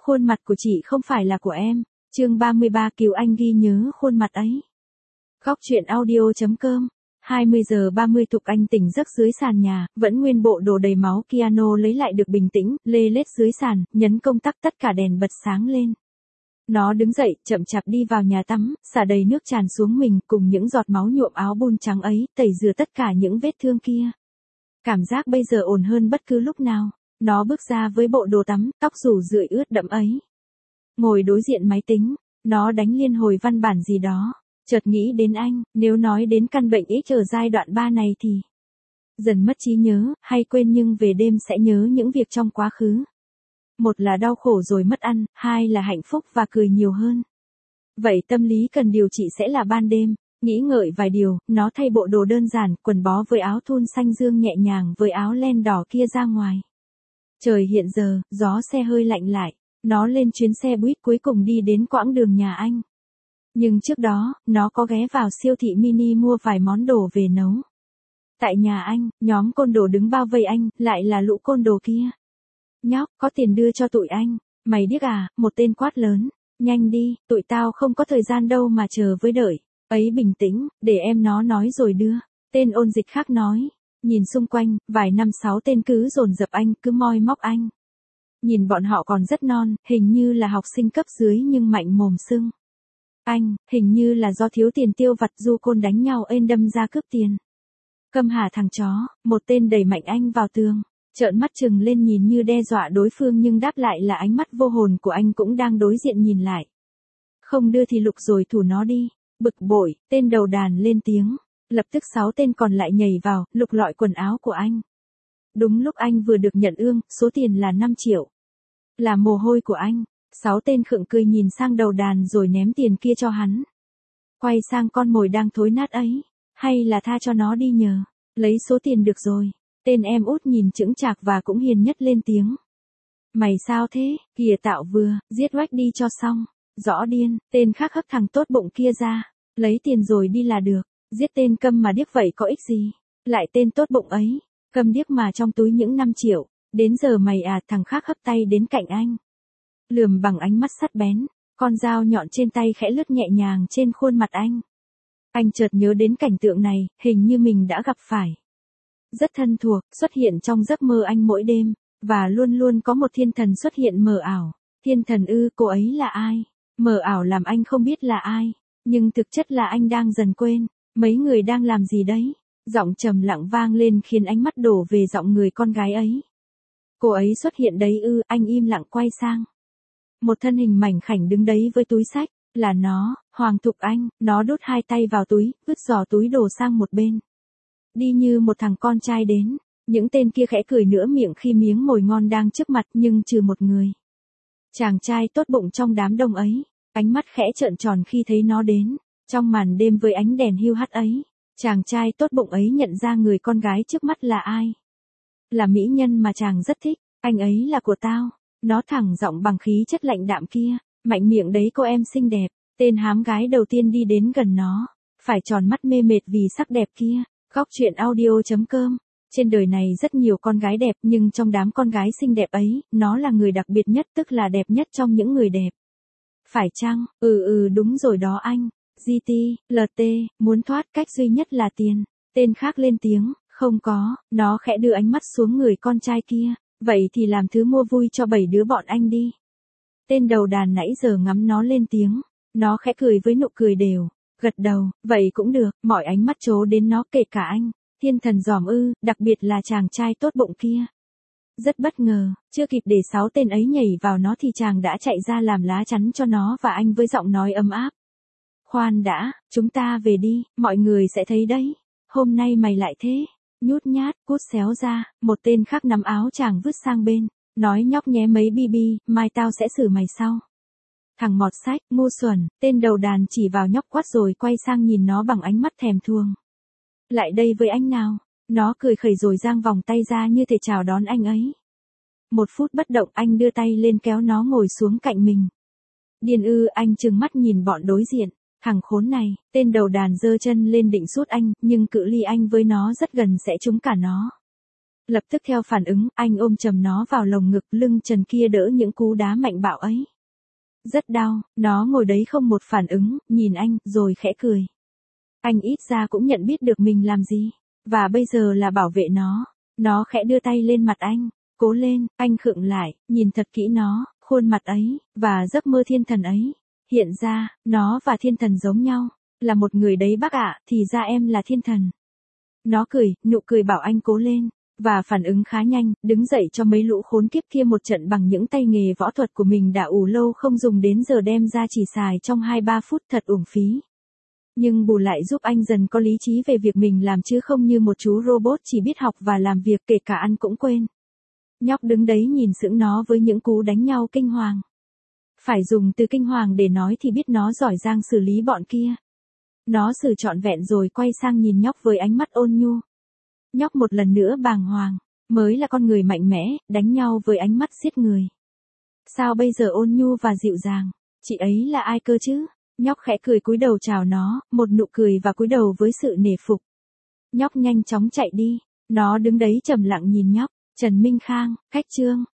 Khuôn mặt của chị không phải là của em. Chương 33 Kiều Anh ghi nhớ khuôn mặt ấy. Góc truyện audio.com 20 giờ 30 Thục Anh tỉnh giấc dưới sàn nhà, vẫn nguyên bộ đồ đầy máu piano lấy lại được bình tĩnh, lê lết dưới sàn, nhấn công tắc tất cả đèn bật sáng lên. Nó đứng dậy, chậm chạp đi vào nhà tắm, xả đầy nước tràn xuống mình cùng những giọt máu nhuộm áo bun trắng ấy, tẩy rửa tất cả những vết thương kia. Cảm giác bây giờ ổn hơn bất cứ lúc nào. Nó bước ra với bộ đồ tắm, tóc rủ rượi ướt đẫm ấy. Ngồi đối diện máy tính, nó đánh liên hồi văn bản gì đó. Chợt nghĩ đến anh, nếu nói đến căn bệnh X ở giai đoạn 3 này thì dần mất trí nhớ, hay quên nhưng về đêm sẽ nhớ những việc trong quá khứ. Một là đau khổ rồi mất ăn, hai là hạnh phúc và cười nhiều hơn. Vậy tâm lý cần điều trị sẽ là ban đêm. Nghĩ ngợi vài điều, nó thay bộ đồ đơn giản, quần bó với áo thun xanh dương nhẹ nhàng với áo len đỏ kia ra ngoài. Trời hiện giờ, gió xe hơi lạnh lại. Nó lên chuyến xe buýt cuối cùng đi đến quãng đường nhà anh. Nhưng trước đó, nó có ghé vào siêu thị mini mua vài món đồ về nấu. Tại nhà anh, nhóm côn đồ đứng bao vây anh, lại là lũ côn đồ kia. Nhóc, có tiền đưa cho tụi anh. Mày điếc à, một tên quát lớn. Nhanh đi, tụi tao không có thời gian đâu mà chờ với đợi. Ấy bình tĩnh, để em nó nói rồi đưa. Tên ôn dịch khác nói. Nhìn xung quanh, vài năm sáu tên cứ dồn dập anh, cứ moi móc anh. Nhìn bọn họ còn rất non, hình như là học sinh cấp dưới nhưng mạnh mồm sưng. Anh, hình như là do thiếu tiền tiêu vặt du côn đánh nhau ên đâm ra cướp tiền. Câm hả thằng chó, một tên đẩy mạnh anh vào tường. Trợn mắt chừng lên nhìn như đe dọa đối phương nhưng đáp lại là ánh mắt vô hồn của anh cũng đang đối diện nhìn lại. Không đưa thì lục rồi thủ nó đi. Bực bội, tên đầu đàn lên tiếng. Lập tức 6 tên còn lại nhảy vào, lục lọi quần áo của anh. Đúng lúc anh vừa được nhận ương, số tiền là 5 triệu. Là mồ hôi của anh. 6 tên khựng cười nhìn sang đầu đàn rồi ném tiền kia cho hắn. Quay sang con mồi đang thối nát ấy. Hay là tha cho nó đi nhờ. Lấy số tiền được rồi. Tên em út nhìn chững chạc và cũng hiền nhất lên tiếng. Mày sao thế, kìa tạo vừa, giết oách đi cho xong. Rõ điên, tên khác hất thằng tốt bụng kia ra. Lấy tiền rồi đi là được. Giết tên câm mà điếc vậy có ích gì. Lại tên tốt bụng ấy. Câm điếc mà trong túi những 5 triệu. Đến giờ mày à, thằng khác hấp tay đến cạnh anh. Lườm bằng ánh mắt sắt bén. Con dao nhọn trên tay khẽ lướt nhẹ nhàng trên khuôn mặt anh. Anh chợt nhớ đến cảnh tượng này, hình như mình đã gặp phải. Rất thân thuộc, xuất hiện trong giấc mơ anh mỗi đêm. Và luôn luôn có một thiên thần xuất hiện mờ ảo. Thiên thần ư, cô ấy là ai? Mờ ảo làm anh không biết là ai. Nhưng thực chất là anh đang dần quên. Mấy người đang làm gì đấy? Giọng trầm lặng vang lên khiến ánh mắt đổ về giọng người con gái ấy. Cô ấy xuất hiện đấy ư, anh im lặng quay sang. Một thân hình mảnh khảnh đứng đấy với túi xách, là nó, Hoàng Thục Anh, nó đút 2 tay vào túi, vứt giỏ túi đồ sang một bên. Đi như một thằng con trai đến, những tên kia khẽ cười nửa miệng khi miếng mồi ngon đang trước mặt nhưng trừ một người. Chàng trai tốt bụng trong đám đông ấy, ánh mắt khẽ trợn tròn khi thấy nó đến. Trong màn đêm với ánh đèn hiu hắt ấy, chàng trai tốt bụng ấy nhận ra người con gái trước mắt là ai. Là mỹ nhân mà chàng rất thích, anh ấy là của tao. Nó thẳng giọng bằng khí chất lạnh đạm kia, mạnh miệng đấy cô em xinh đẹp. Tên hám gái đầu tiên đi đến gần nó, phải tròn mắt mê mệt vì sắc đẹp kia. Góc truyện audio.com. Trên đời này rất nhiều con gái đẹp nhưng trong đám con gái xinh đẹp ấy, nó là người đặc biệt nhất tức là đẹp nhất trong những người đẹp. Phải chăng? Đúng rồi đó anh. GT, LT, muốn thoát cách duy nhất là tiền. Tên khác lên tiếng, không có, nó khẽ đưa ánh mắt xuống người con trai kia. Vậy thì làm thứ mua vui cho 7 đứa bọn anh đi. Tên đầu đàn nãy giờ ngắm nó lên tiếng. Nó khẽ cười với nụ cười đều. Gật đầu, vậy cũng được, mọi ánh mắt chố đến nó kể cả anh. Thiên thần giòm ư, đặc biệt là chàng trai tốt bụng kia. Rất bất ngờ, chưa kịp để 6 tên ấy nhảy vào nó thì chàng đã chạy ra làm lá chắn cho nó và anh với giọng nói ấm áp. Khoan đã, chúng ta về đi, mọi người sẽ thấy đấy. Hôm nay mày lại thế. Nhút nhát, cút xéo ra, một tên khác nắm áo chàng vứt sang bên. Nói nhóc nhé mấy BB, mai tao sẽ xử mày sau. Thằng mọt sách, ngu xuẩn, tên đầu đàn chỉ vào nhóc quát rồi quay sang nhìn nó bằng ánh mắt thèm thuồng. Lại đây với anh nào. Nó cười khẩy rồi giang vòng tay ra như thể chào đón anh ấy. 1 phút bất động anh đưa tay lên kéo nó ngồi xuống cạnh mình. Điên ư, anh trừng mắt nhìn bọn đối diện. Thằng khốn này, tên đầu đàn giơ chân lên định sút anh, nhưng cự ly anh với nó rất gần sẽ trúng cả nó. Lập tức theo phản ứng, anh ôm chầm nó vào lồng ngực, lưng Trần kia đỡ những cú đá mạnh bạo ấy. Rất đau, nó ngồi đấy không một phản ứng, nhìn anh, rồi khẽ cười. Anh ít ra cũng nhận biết được mình làm gì, và bây giờ là bảo vệ nó. Nó khẽ đưa tay lên mặt anh, cố lên, anh khựng lại, nhìn thật kỹ nó, khuôn mặt ấy, và giấc mơ thiên thần ấy. Hiện ra, nó và thiên thần giống nhau, là một người đấy bác ạ, thì ra em là thiên thần. Nó cười, nụ cười bảo anh cố lên, và phản ứng khá nhanh, đứng dậy cho mấy lũ khốn kiếp kia một trận bằng những tay nghề võ thuật của mình đã ủ lâu không dùng đến giờ đem ra chỉ xài trong 2-3 phút thật uổng phí. Nhưng bù lại giúp anh dần có lý trí về việc mình làm chứ không như một chú robot chỉ biết học và làm việc kể cả ăn cũng quên. Nhóc đứng đấy nhìn sững nó với những cú đánh nhau kinh hoàng. Phải dùng từ kinh hoàng để nói thì biết nó giỏi giang xử lý bọn kia. Nó xử trọn vẹn rồi quay sang nhìn nhóc với ánh mắt ôn nhu. Nhóc một lần nữa bàng hoàng, mới là con người mạnh mẽ, đánh nhau với ánh mắt giết người. Sao bây giờ ôn nhu và dịu dàng, chị ấy là ai cơ chứ? Nhóc khẽ cười cúi đầu chào nó, một nụ cười và cúi đầu với sự nể phục. Nhóc nhanh chóng chạy đi, nó đứng đấy trầm lặng nhìn nhóc. Trần Minh Khang, Khách Chương.